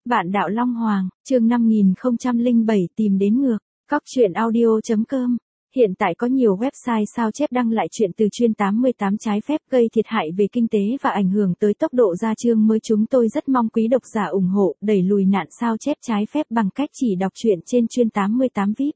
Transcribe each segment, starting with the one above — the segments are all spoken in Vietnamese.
Vạn đạo Long Hoàng, chương 5007 tìm đến ngược, cóc.truyện.audio.com. Hiện tại có nhiều website sao chép đăng lại chuyện từ chuyên 88 trái phép gây thiệt hại về kinh tế và ảnh hưởng tới tốc độ ra chương mới. Chúng tôi rất mong quý độc giả ủng hộ đẩy lùi nạn sao chép trái phép bằng cách chỉ đọc truyện trên chuyên 88 VIP.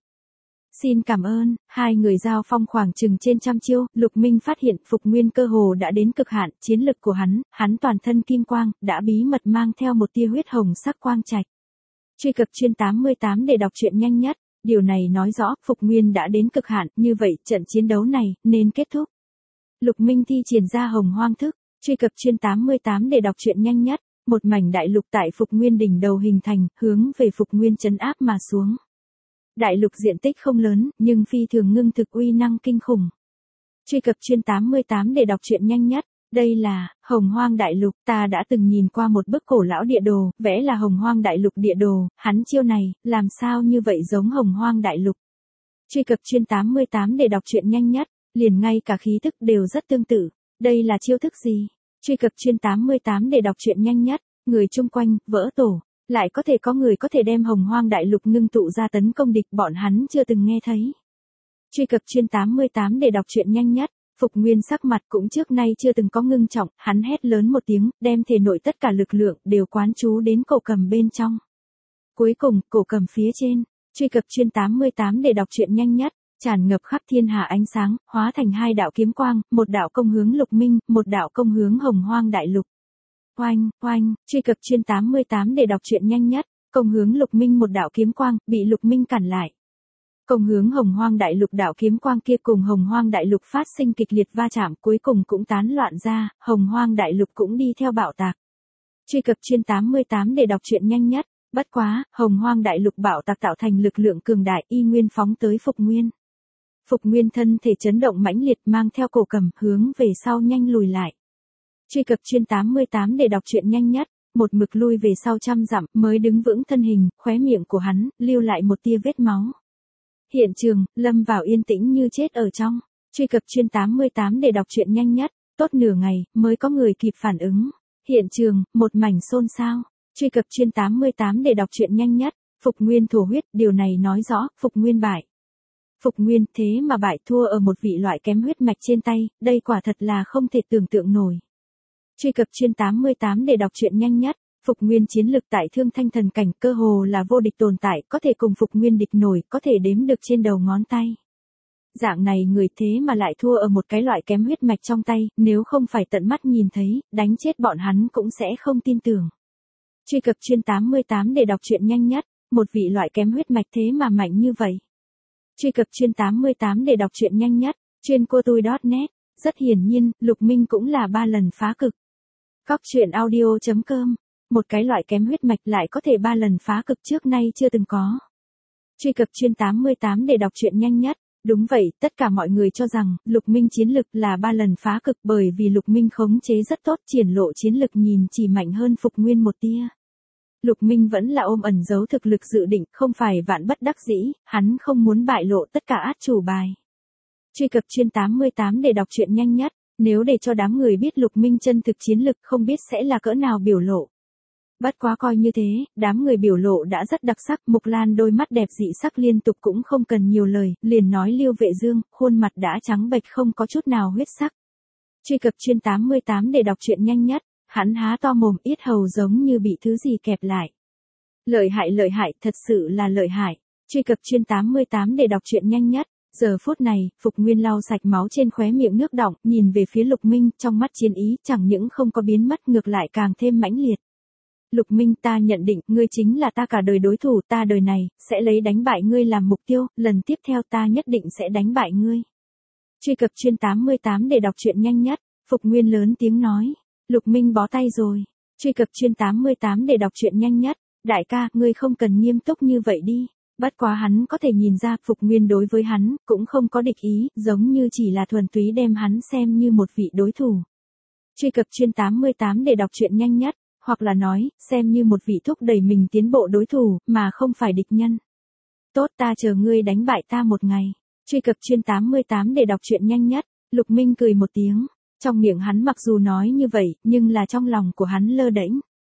Xin cảm ơn. Hai người giao phong khoảng chừng trên trăm chiêu, Lục Minh phát hiện Phục Nguyên cơ hồ đã đến cực hạn chiến lực của hắn toàn thân kim quang, đã bí mật mang theo một tia huyết hồng sắc quang trạch. Truy cập chuyên 88 để đọc truyện nhanh nhất. Điều này nói rõ Phục Nguyên đã đến cực hạn, như vậy trận chiến đấu này nên kết thúc. Lục Minh thi triển ra Hồng Hoang thức, truy cập chuyên 88 để đọc truyện nhanh nhất. Một mảnh đại lục tại Phục Nguyên đỉnh đầu hình thành, hướng về Phục Nguyên trấn áp mà xuống. Đại lục diện tích không lớn, nhưng phi thường ngưng thực uy năng kinh khủng. Truy cập chuyên 88 để đọc truyện nhanh nhất. Đây là Hồng Hoang Đại Lục, ta đã từng nhìn qua một bức cổ lão địa đồ, vẽ là Hồng Hoang Đại Lục địa đồ, hắn chiêu này, làm sao như vậy giống Hồng Hoang Đại Lục. Truy cập chuyên 88 để đọc truyện nhanh nhất, liền ngay cả khí thức đều rất tương tự. Đây là chiêu thức gì? Truy cập chuyên 88 để đọc truyện nhanh nhất, người chung quanh, vỡ tổ. Lại có thể có người có thể đem Hồng Hoang Đại Lục ngưng tụ ra tấn công địch, bọn hắn chưa từng nghe thấy. Truy cập chuyên 88 để đọc truyện nhanh nhất. Phục Nguyên sắc mặt cũng trước nay chưa từng có ngưng trọng, hắn hét lớn một tiếng, đem thể nội tất cả lực lượng đều quán chú đến cổ cầm bên trong. Cuối cùng, cổ cầm phía trên, truy cập chuyên 88 để đọc truyện nhanh nhất, tràn ngập khắp thiên hạ ánh sáng, hóa thành hai đạo kiếm quang, một đạo công hướng Lục Minh, một đạo công hướng Hồng Hoang Đại Lục. Oanh, oanh, truy cập chuyên 88 để đọc truyện nhanh nhất, công hướng Lục Minh một đạo kiếm quang, bị Lục Minh cản lại. Công hướng Hồng Hoang Đại Lục đạo kiếm quang kia cùng Hồng Hoang Đại Lục phát sinh kịch liệt va chạm, cuối cùng cũng tán loạn ra, Hồng Hoang Đại Lục cũng đi theo bạo tạc. Truy cập chuyên 88 để đọc truyện nhanh nhất, bất quá, Hồng Hoang Đại Lục bạo tạc tạo thành lực lượng cường đại y nguyên phóng tới Phục Nguyên. Phục Nguyên thân thể chấn động mãnh liệt mang theo cổ cầm hướng về sau nhanh lùi lại. Truy cập chuyên 88 để đọc truyện nhanh nhất, một mực lui về sau trăm dặm mới đứng vững thân hình, khóe miệng của hắn lưu lại một tia vết máu. Hiện trường, lâm vào yên tĩnh như chết ở trong. Truy cập chuyên 88 để đọc truyện nhanh nhất, tốt nửa ngày mới có người kịp phản ứng. Hiện trường, một mảnh xôn xao. Truy cập chuyên 88 để đọc truyện nhanh nhất, Phục Nguyên thổ huyết, điều này nói rõ Phục Nguyên bại. Phục Nguyên thế mà bại, thua ở một vị loại kém huyết mạch trên tay, đây quả thật là không thể tưởng tượng nổi. Truy cập chuyên 88 để đọc truyện nhanh nhất. Phục Nguyên chiến lực tại Thương Thanh Thần cảnh cơ hồ là vô địch tồn tại, có thể cùng Phục Nguyên địch nổi, có thể đếm được trên đầu ngón tay. Dạng này người thế mà lại thua ở một cái loại kém huyết mạch trong tay, nếu không phải tận mắt nhìn thấy, đánh chết bọn hắn cũng sẽ không tin tưởng. Truy cập chuyên 88 để đọc truyện nhanh nhất, một vị loại kém huyết mạch thế mà mạnh như vậy. Truy cập chuyên 88 để đọc truyện nhanh nhất, chuyên cô tui.net, rất hiển nhiên, Lục Minh cũng là 3 lần phá cực. cóc.truyện.audio.com. Một cái loại kém huyết mạch lại có thể 3 lần phá cực, trước nay chưa từng có. Truy cập chuyên 88 để đọc truyện nhanh nhất. Đúng vậy, tất cả mọi người cho rằng Lục Minh chiến lực là 3 lần phá cực, bởi vì Lục Minh khống chế rất tốt, triển lộ chiến lực nhìn chỉ mạnh hơn Phục Nguyên một tia. Lục Minh vẫn là ôm ẩn giấu thực lực dự định, không phải vạn bất đắc dĩ, hắn không muốn bại lộ tất cả át chủ bài. Truy cập chuyên 88 để đọc truyện nhanh nhất. Nếu để cho đám người biết Lục Minh chân thực chiến lực, không biết sẽ là cỡ nào biểu lộ. Bất quá coi như thế, đám người biểu lộ đã rất đặc sắc, Mục Lan đôi mắt đẹp dị sắc liên tục cũng không cần nhiều lời, liền nói Liêu Vệ Dương, khuôn mặt đã trắng bệch không có chút nào huyết sắc. Truy cập chuyên 88 để đọc truyện nhanh nhất, hắn há to mồm, yết hầu giống như bị thứ gì kẹp lại. Lợi hại, thật sự là lợi hại. Truy cập chuyên 88 để đọc truyện nhanh nhất. Giờ phút này, Phục Nguyên lau sạch máu trên khóe miệng nước đọng, nhìn về phía Lục Minh, trong mắt chiến ý chẳng những không có biến mất, ngược lại càng thêm mãnh liệt. Lục Minh, ta nhận định, ngươi chính là ta cả đời đối thủ, ta đời này, sẽ lấy đánh bại ngươi làm mục tiêu, lần tiếp theo ta nhất định sẽ đánh bại ngươi. Truy cập chuyên 88 để đọc truyện nhanh nhất, Phục Nguyên lớn tiếng nói. Lục Minh bó tay rồi. Truy cập chuyên 88 để đọc truyện nhanh nhất, đại ca, ngươi không cần nghiêm túc như vậy đi. Bất quá hắn có thể nhìn ra Phục Nguyên đối với hắn, cũng không có địch ý, giống như chỉ là thuần túy đem hắn xem như một vị đối thủ. Truy cập chuyên 88 để đọc truyện nhanh nhất, hoặc là nói, xem như một vị thúc đẩy mình tiến bộ đối thủ, mà không phải địch nhân. Tốt, ta chờ ngươi đánh bại ta một ngày. Truy cập chuyên 88 để đọc truyện nhanh nhất, Lục Minh cười một tiếng. Trong miệng hắn mặc dù nói như vậy, nhưng là trong lòng của hắn lơ đễnh.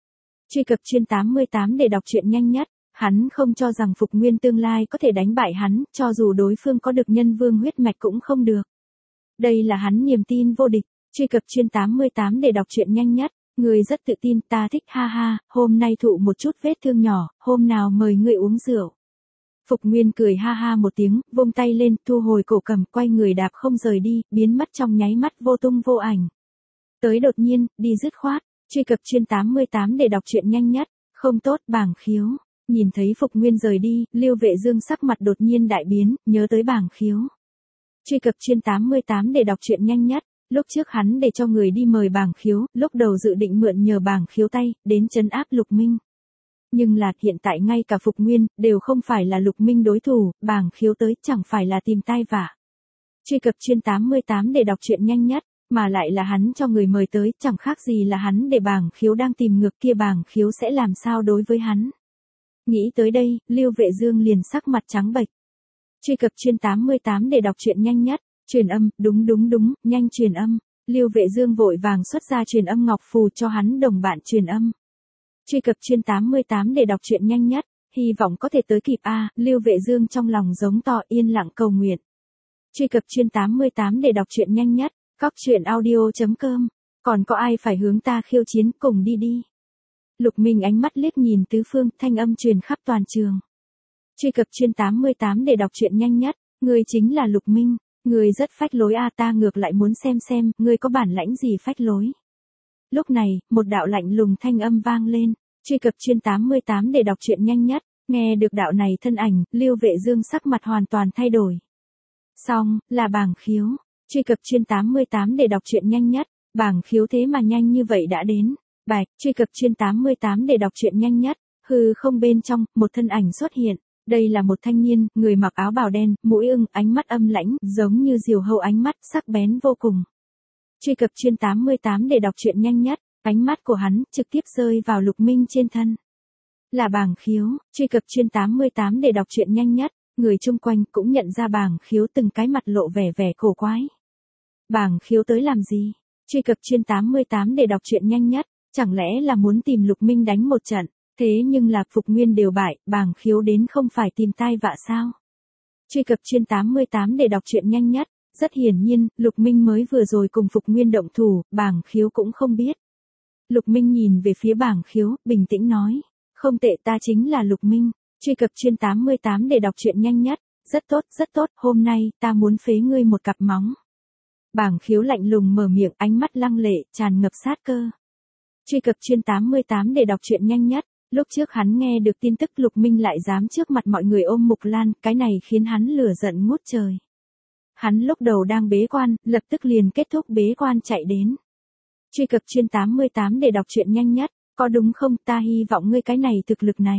Truy cập chuyên 88 để đọc truyện nhanh nhất. Hắn không cho rằng Phục Nguyên tương lai có thể đánh bại hắn, cho dù đối phương có được nhân vương huyết mạch cũng không được. Đây là hắn niềm tin vô địch. Truy cập chuyên 88 để đọc truyện nhanh nhất. Người rất tự tin, ta thích, ha ha, hôm nay thụ một chút vết thương nhỏ, hôm nào mời ngươi uống rượu. Phục Nguyên cười ha ha một tiếng, vung tay lên, thu hồi cổ cầm, quay người đạp không rời đi, biến mất trong nháy mắt vô tung vô ảnh. Tới đột nhiên, đi dứt khoát. Truy cập chuyên 88 để đọc truyện nhanh nhất. Không tốt, bảng khiếu. Nhìn thấy Phục Nguyên rời đi, Lưu Vệ Dương sắc mặt đột nhiên đại biến, nhớ tới bảng khiếu. Truy cập chuyên 88 để đọc truyện nhanh nhất. Lúc trước hắn để cho người đi mời bảng khiếu, lúc đầu dự định mượn nhờ bảng khiếu tay, đến trấn áp Lục Minh. Nhưng là hiện tại ngay cả Phục Nguyên, đều không phải là Lục Minh đối thủ, bảng khiếu tới chẳng phải là tìm tai vạ. Truy cập chuyên 88 để đọc truyện nhanh nhất, mà lại là hắn cho người mời tới, chẳng khác gì là hắn để bảng khiếu đang tìm ngược kia bảng khiếu sẽ làm sao đối với hắn. Nghĩ tới đây, Lưu Vệ Dương liền sắc mặt trắng bệch. Truy cập chuyên 88 để đọc truyện nhanh nhất, truyền âm, đúng, nhanh truyền âm. Lưu Vệ Dương vội vàng xuất ra truyền âm ngọc phù cho hắn đồng bạn truyền âm. Truy cập chuyên 88 để đọc truyện nhanh nhất, hy vọng có thể tới kịp a. Lưu Vệ Dương trong lòng giống to, yên lặng cầu nguyện. Truy cập chuyên 88 để đọc truyện nhanh nhất, coctruyện.audio.com. Còn có ai phải hướng ta khiêu chiến, cùng đi đi. Lục Minh ánh mắt liếc nhìn tứ phương, thanh âm truyền khắp toàn trường. Truy cập chuyên 88 để đọc truyện nhanh nhất, ngươi chính là Lục Minh, ngươi rất phách lối a, ta ngược lại muốn xem, ngươi có bản lãnh gì phách lối. Lúc này, một đạo lạnh lùng thanh âm vang lên. Truy cập chuyên 88 để đọc truyện nhanh nhất. Nghe được đạo này thân ảnh, Lưu Vệ Dương sắc mặt hoàn toàn thay đổi. Xong, là bảng khiếu. Truy cập chuyên 88 để đọc truyện nhanh nhất. Bảng khiếu thế mà nhanh như vậy đã đến. Bạch, truy cập chuyên 88 để đọc truyện nhanh nhất. Hư không bên trong, một thân ảnh xuất hiện. Đây là một thanh niên, người mặc áo bào đen, mũi ưng, ánh mắt âm lãnh, giống như diều hâu, ánh mắt sắc bén vô cùng. Truy cập chuyên 88 để đọc truyện nhanh nhất. Ánh mắt của hắn trực tiếp rơi vào Lục Minh trên thân. Là bảng khiếu. Truy cập chuyên 88 để đọc truyện nhanh nhất. Người chung quanh cũng nhận ra bảng khiếu, từng cái mặt lộ vẻ cổ quái. Bảng khiếu tới làm gì? Truy cập chuyên 88 để đọc truyện nhanh nhất. Chẳng lẽ là muốn tìm Lục Minh đánh một trận? Thế nhưng là Phục Nguyên đều bại, bảng khiếu đến không phải tìm tai vạ sao? Truy cập chuyên 88 để đọc truyện nhanh nhất. Rất hiển nhiên, Lục Minh mới vừa rồi cùng Phục Nguyên động thủ, bảng khiếu cũng không biết. Lục Minh nhìn về phía bảng khiếu, bình tĩnh nói. Không tệ, ta chính là Lục Minh. Truy cập chuyên 88 để đọc truyện nhanh nhất. Rất tốt, hôm nay, ta muốn phế ngươi một cặp móng. Bảng khiếu lạnh lùng mở miệng, ánh mắt lăng lệ, tràn ngập sát cơ. Truy cập chuyên 88 để đọc truyện nhanh nhất. Lúc trước hắn nghe được tin tức Lục Minh lại dám trước mặt mọi người ôm Mục Lan, cái này khiến hắn lửa giận ngút trời. Hắn lúc đầu đang bế quan, lập tức liền kết thúc bế quan chạy đến. Truy cập chuyên 88 để đọc truyện nhanh nhất, có đúng không, ta hy vọng ngươi cái này thực lực này.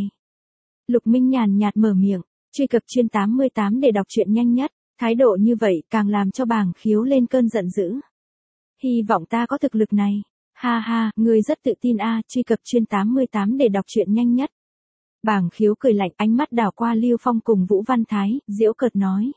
Lục Minh nhàn nhạt mở miệng, truy cập chuyên 88 để đọc truyện nhanh nhất, thái độ như vậy càng làm cho bảng khiếu lên cơn giận dữ. Hy vọng ta có thực lực này. Ha ha, ngươi rất tự tin a. Truy cập chuyên 88 để đọc truyện nhanh nhất. Bảng khiếu cười lạnh, ánh mắt đảo qua Lưu Phong cùng Vũ Văn Thái, giễu cợt nói.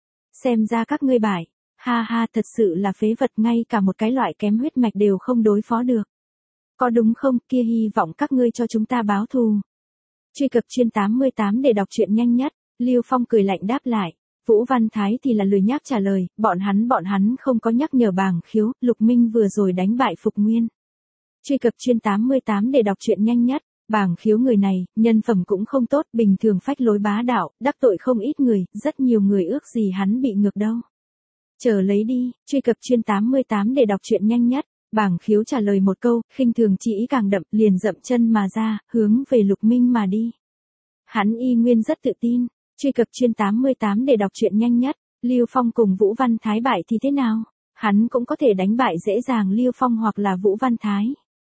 Xem ra các ngươi bại. Ha ha, thật sự là phế vật, ngay cả một cái loại kém huyết mạch đều không đối phó được. Có đúng không, kia hy vọng các ngươi cho chúng ta báo thù. Truy cập chuyên 88 để đọc truyện nhanh nhất. Lưu Phong cười lạnh đáp lại. Vũ Văn Thái thì là lười nhác trả lời, bọn hắn không có nhắc nhở bảng khiếu, Lục Minh vừa rồi đánh bại Phục Nguyên. Truy cập chuyên 88 để đọc truyện nhanh nhất. Bảng khiếu người này, nhân phẩm cũng không tốt, bình thường phách lối bá đạo, đắc tội không ít người, rất nhiều người ước gì hắn bị ngược đâu. Chờ lấy đi. Truy cập chuyên 88 để đọc truyện nhanh nhất. Bảng khiếu trả lời một câu, khinh thường chỉ ý càng đậm, liền dậm chân mà ra, hướng về Lục Minh mà đi. Hắn y nguyên rất tự tin. Truy cập chuyên 88 để đọc truyện nhanh nhất. Lưu Phong cùng Vũ Văn Thái bại thì thế nào? Hắn cũng có thể đánh bại dễ dàng Lưu Phong hoặc là Vũ Văn Thái.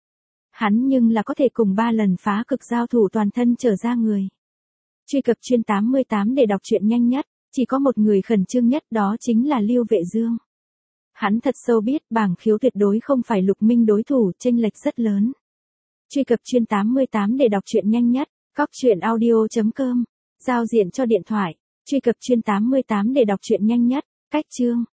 Hắn nhưng là có thể cùng 3 lần phá cực giao thủ toàn thân trở ra người. Truy cập chuyên 88 để đọc truyện nhanh nhất. Chỉ có một người khẩn trương nhất, đó chính là Lưu Vệ Dương. Hắn thật sâu biết bảng khiếu tuyệt đối không phải Lục Minh đối thủ, chênh lệch rất lớn. Truy cập chuyên 88 để đọc truyện nhanh nhất. coctruyện.audio.com. Giao diện cho điện thoại. Truy cập chuyên 88 để đọc truyện nhanh nhất. Cách chương.